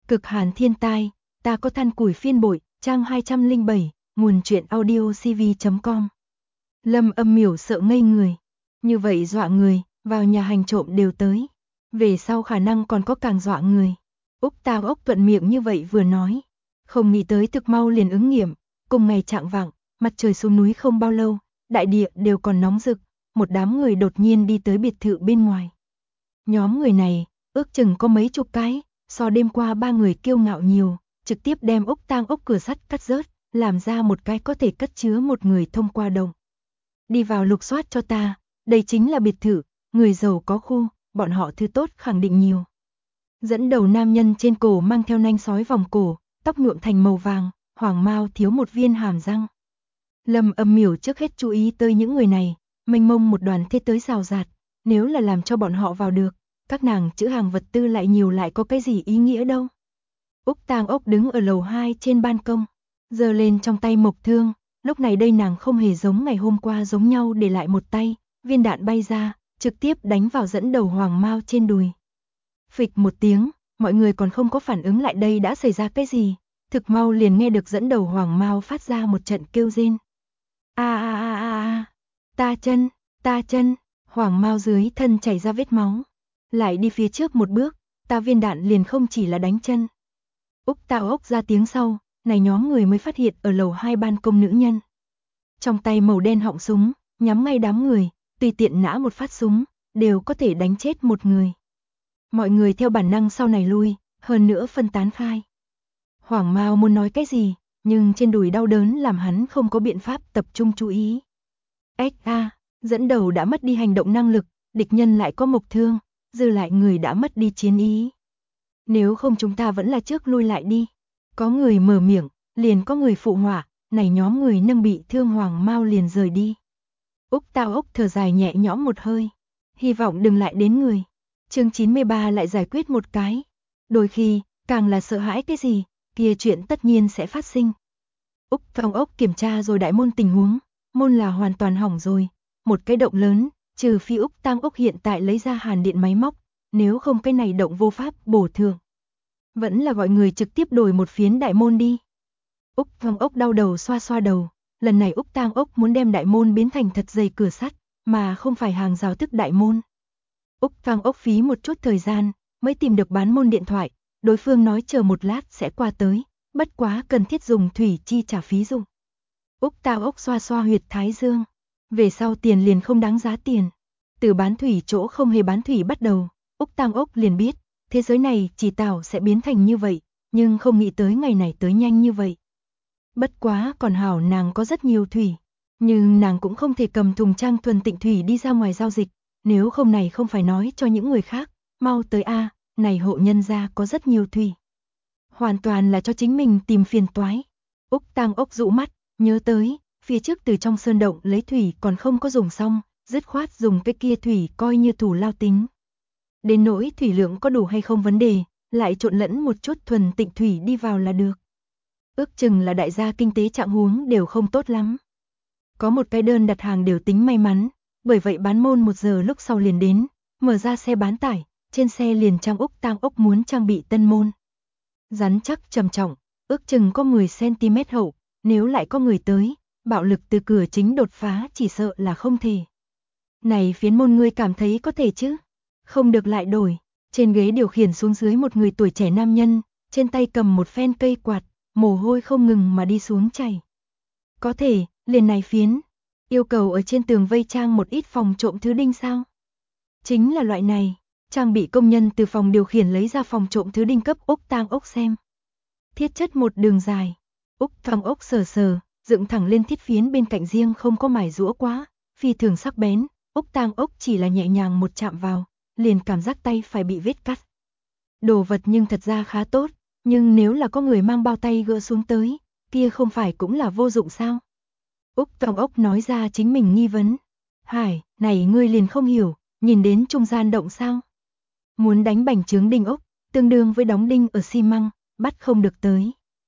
Cực hàn thiên tai, ta có than củi phiên bội, trang 207, nguồn truyện audio cv.com. Lâm Âm Miểu sợ ngây người. Như vậy dọa người, vào nhà hành trộm đều tới. Về sau khả năng còn có càng dọa người. Úc Tao Ốc thuận miệng như vậy vừa nói. Không nghĩ tới thực mau liền ứng nghiệm. Cùng ngày trạng vạng, mặt trời xuống núi không bao lâu, đại địa đều còn nóng rực. Một đám người đột nhiên đi tới biệt thự bên ngoài. Nhóm người này, ước chừng có mấy chục cái, so đêm qua 3 người kiêu ngạo nhiều, trực tiếp đem Úc Tang Ốc cửa sắt cắt rớt, làm ra một cái có thể cất chứa một người thông qua động. Đi vào lục soát cho ta, đây chính là biệt thự, người giàu có khu, bọn họ thứ tốt khẳng định nhiều. Dẫn đầu nam nhân trên cổ mang theo nanh sói vòng cổ, tóc nhuộm thành màu vàng, hoàng mao thiếu một viên hàm răng. Lâm Âm Miểu trước hết chú ý tới những người này, mênh mông một đoàn thế tới rào rạt, nếu là làm cho bọn họ vào được, các nàng chữ hàng vật tư lại nhiều lại có cái gì ý nghĩa đâu. Úc Tang Ốc đứng ở lầu 2 trên ban công, giơ lên trong tay mộc thương, lúc này đây nàng không hề giống ngày hôm qua giống nhau để lại một tay, viên đạn bay ra, trực tiếp đánh vào dẫn đầu hoàng mao trên đùi. Phịch một tiếng, mọi người còn không có phản ứng lại đây đã xảy ra cái gì, thực mau liền nghe được dẫn đầu hoàng mao phát ra một trận kêu rên. Ta chân, hoàng mao dưới thân chảy ra vết máu. Lại đi phía trước một bước, ta viên đạn liền không chỉ là đánh chân. Úc Tao Ốc ra tiếng sau, này nhóm người mới phát hiện ở lầu 2 ban công nữ nhân. Trong tay màu đen họng súng, nhắm ngay đám người, tùy tiện nã một phát súng, đều có thể đánh chết một người. Mọi người theo bản năng sau này lui, hơn nữa phân tán khai. Hoàng Mao muốn nói cái gì, nhưng trên đùi đau đớn làm hắn không có biện pháp tập trung chú ý. Dẫn đầu đã mất đi hành động năng lực, địch nhân lại có mộc thương, dư lại người đã mất đi chiến ý. Nếu không chúng ta vẫn là trước lui lại đi. Có người mở miệng, liền có người phụ họa, này nhóm người nâng bị thương hoàng mao liền rời đi. Úc Tao Ốc thở dài nhẹ nhõm một hơi, hy vọng đừng lại đến người. Chương 93 lại giải quyết một cái. Đôi khi, càng là sợ hãi cái gì, kia chuyện tất nhiên sẽ phát sinh. Úc Tao Ốc kiểm tra rồi đại môn tình huống, môn là hoàn toàn hỏng rồi, một cái động lớn, trừ phi Úc Tang Ốc hiện tại lấy ra hàn điện máy móc, nếu không cái này động vô pháp bổ thường. Vẫn là gọi người trực tiếp đổi một phiến đại môn đi. Úc Tang Ốc đau đầu xoa xoa đầu, lần này Úc Tang Ốc muốn đem đại môn biến thành thật dày cửa sắt, mà không phải hàng rào thức đại môn. Úc Tang Ốc phí một chút thời gian, mới tìm được bán môn điện thoại, đối phương nói chờ một lát sẽ qua tới, bất quá cần thiết dùng thủy chi trả phí dùng. Úc Tang Ốc xoa xoa huyệt thái dương, về sau tiền liền không đáng giá tiền. Từ bán thủy chỗ không hề bán thủy bắt đầu, Úc Tang Ốc liền biết, thế giới này chỉ tảo sẽ biến thành như vậy, nhưng không nghĩ tới ngày này tới nhanh như vậy. Bất quá còn hảo nàng có rất nhiều thủy, nhưng nàng cũng không thể cầm thùng trang thuần tịnh thủy đi ra ngoài giao dịch, nếu không này không phải nói cho những người khác, mau tới a, này hộ nhân gia có rất nhiều thủy. Hoàn toàn là cho chính mình tìm phiền toái. Úc Tang Ốc dụ mắt, nhớ tới, phía trước từ trong sơn động lấy thủy còn không có dùng xong, dứt khoát dùng cái kia thủy coi như thủ lao tính. Đến nỗi thủy lượng có đủ hay không vấn đề, lại trộn lẫn một chút thuần tịnh thủy đi vào là được. Ước chừng là đại gia kinh tế trạng huống đều không tốt lắm. Có một cái đơn đặt hàng đều tính may mắn, bởi vậy bán môn 1 giờ lúc sau liền đến, mở ra xe bán tải, trên xe liền trang Úc Tang Ốc muốn trang bị tân môn. Rắn chắc trầm trọng, ước chừng có 10cm hậu, nếu lại có người tới, bạo lực từ cửa chính đột phá chỉ sợ là không thể. Này phiến môn ngươi cảm thấy có thể chứ? Không được lại đổi. Trên ghế điều khiển xuống dưới một người tuổi trẻ nam nhân, trên tay cầm một phen cây quạt, mồ hôi không ngừng mà đi xuống chảy. Có thể, liền này phiến. Yêu cầu ở trên tường vây trang một ít phòng trộm thứ đinh sao? Chính là loại này. Trang bị công nhân từ phòng điều khiển lấy ra phòng trộm thứ đinh cấp Úc Tang Ốc xem. Thiết chất một đường dài. Úc Tang Ốc sờ sờ, dựng thẳng lên thiết phiến bên cạnh riêng không có mài rũa quá, phi thường sắc bén. Úc Tang Ốc chỉ là nhẹ nhàng một chạm vào, liền cảm giác tay phải bị vết cắt. Đồ vật nhưng thật ra khá tốt, nhưng nếu là có người mang bao tay gỡ xuống tới, kia không phải cũng là vô dụng sao? Úc Tang Ốc nói ra chính mình nghi vấn. Hải, này ngươi liền không hiểu, nhìn đến trung gian động sao? Muốn đánh bành trướng đinh ốc, tương đương với đóng đinh ở xi măng, bắt không được tới.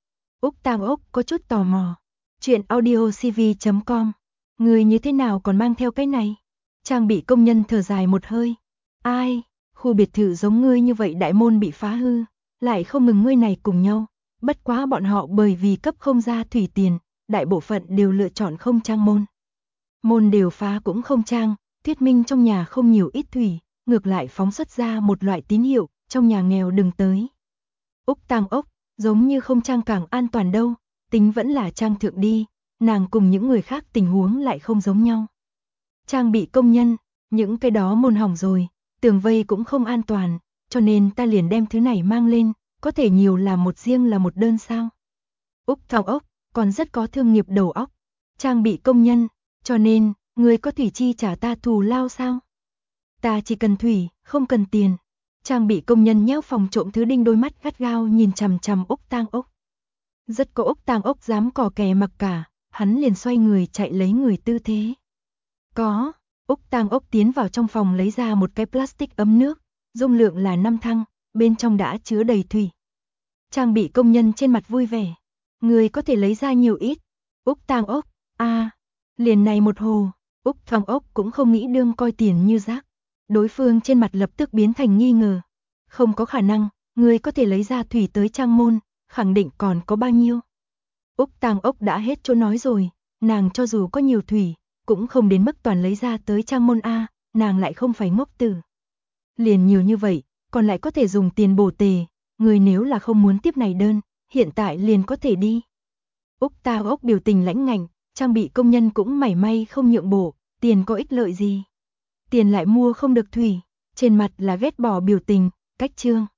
Úc Tang Ốc có chút tò mò. Chuyện audio cv.com. Người như thế nào còn mang theo cái này? Trang bị công nhân thở dài một hơi. Ai, khu biệt thự giống ngươi như vậy đại môn bị phá hư, lại không ngừng ngươi này cùng nhau. Bất quá bọn họ bởi vì cấp không ra thủy tiền, đại bộ phận đều lựa chọn không trang môn. Môn đều phá cũng không trang, thuyết minh trong nhà không nhiều ít thủy, ngược lại phóng xuất ra một loại tín hiệu, trong nhà nghèo đừng tới. Úc Tang Ốc, giống như không trang càng an toàn đâu, tính vẫn là trang thượng đi, nàng cùng những người khác tình huống lại không giống nhau. Trang bị công nhân, những cái đó môn hỏng rồi, tường vây cũng không an toàn, cho nên ta liền đem thứ này mang lên, có thể nhiều là một riêng là một đơn sao. Úc Tang Ốc, còn rất có thương nghiệp đầu óc, trang bị công nhân, cho nên, người có thủy chi trả ta thù lao sao? Ta chỉ cần thủy, không cần tiền. Trang bị công nhân nheo phòng trộm thứ đinh đôi mắt gắt gao nhìn chằm chằm Úc Tang Ốc. Rất có Úc Tang Ốc dám cò kè mặc cả, hắn liền xoay người chạy lấy người tư thế. Có, Úc Tang Ốc tiến vào trong phòng lấy ra một cái plastic ấm nước, dung lượng là 5 thăng, bên trong đã chứa đầy thủy. Trang bị công nhân trên mặt vui vẻ. Người có thể lấy ra nhiều ít. Úc Tang Ốc, liền này một hồ, Úc Tang Ốc cũng không nghĩ đương coi tiền như rác. Đối phương trên mặt lập tức biến thành nghi ngờ. Không có khả năng, người có thể lấy ra thủy tới trang môn, khẳng định còn có bao nhiêu. Úc Tang Ốc đã hết chỗ nói rồi, nàng cho dù có nhiều thủy, cũng không đến mức toàn lấy ra tới trang môn A, nàng lại không phải ngốc tử. Liền nhiều như vậy, còn lại có thể dùng tiền bổ tề, người nếu là không muốn tiếp này đơn, hiện tại liền có thể đi. Úc Tang Ốc biểu tình lãnh ngạnh, trang bị công nhân cũng mảy may không nhượng bộ, tiền có ích lợi gì. Tiền lại mua không được thủy, trên mặt là ghét bỏ biểu tình, cách trương.